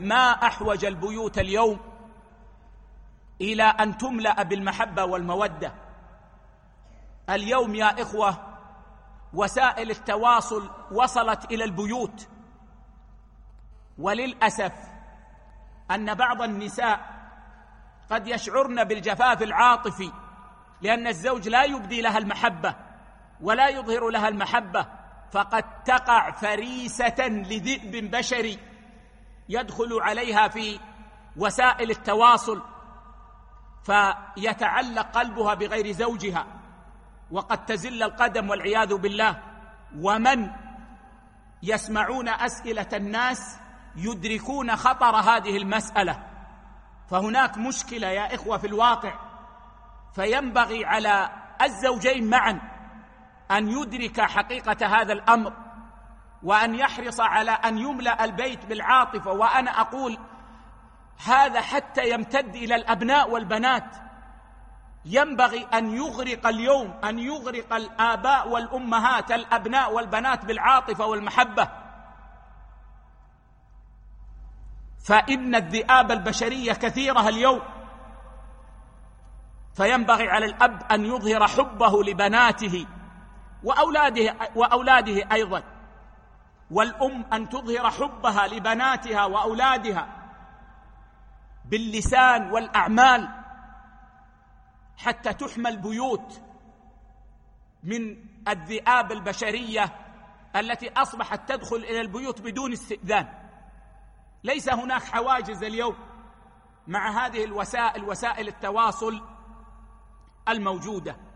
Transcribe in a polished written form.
ما أحوج البيوت اليوم إلى أن تملأ بالمحبة والمودة. اليوم يا إخوة وسائل التواصل وصلت إلى البيوت، وللأسف أن بعض النساء قد يشعرن بالجفاف العاطفي لأن الزوج لا يبدي لها المحبة ولا يظهر لها المحبة، فقد تقع فريسة لذئب بشري يدخل عليها في وسائل التواصل فيتعلق قلبها بغير زوجها وقد تزل القدم والعياذ بالله. ومن يسمعون أسئلة الناس يدركون خطر هذه المسألة، فهناك مشكلة يا إخوة في الواقع، فينبغي على الزوجين معا أن يدرك حقيقة هذا الأمر وأن يحرص على أن يملأ البيت بالعاطفة. وأنا أقول هذا حتى يمتد إلى الأبناء والبنات. ينبغي أن يغرق اليوم، أن يغرق الآباء والأمهات الأبناء والبنات بالعاطفة والمحبة، فإن الذئاب البشرية كثيرة اليوم، فينبغي على الأب أن يظهر حبه لبناته وأولاده أيضا، والأم أن تظهر حبها لبناتها وأولادها باللسان والأعمال حتى تحمى البيوت من الذئاب البشرية التي أصبحت تدخل إلى البيوت بدون استئذان. ليس هناك حواجز اليوم مع هذه الوسائل، وسائل التواصل الموجودة.